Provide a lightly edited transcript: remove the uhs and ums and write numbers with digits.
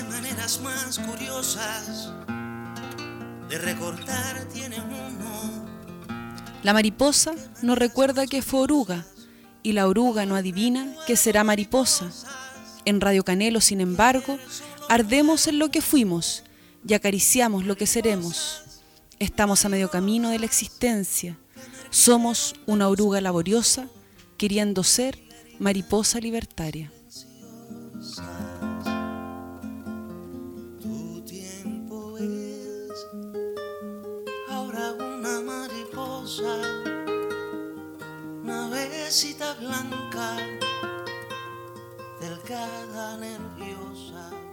qué maneras más curiosas de recordar tiene uno. La mariposa no recuerda que fue oruga y la oruga no adivina que será mariposa. En Radio Canelo, sin embargo, ardemos en lo que fuimos y acariciamos lo que seremos. Estamos a medio camino de la existencia. Somos una oruga laboriosa queriendo ser mariposa libertaria. Tu tiempo es ahora una mariposa, una avecita blanca, delgada, nerviosa.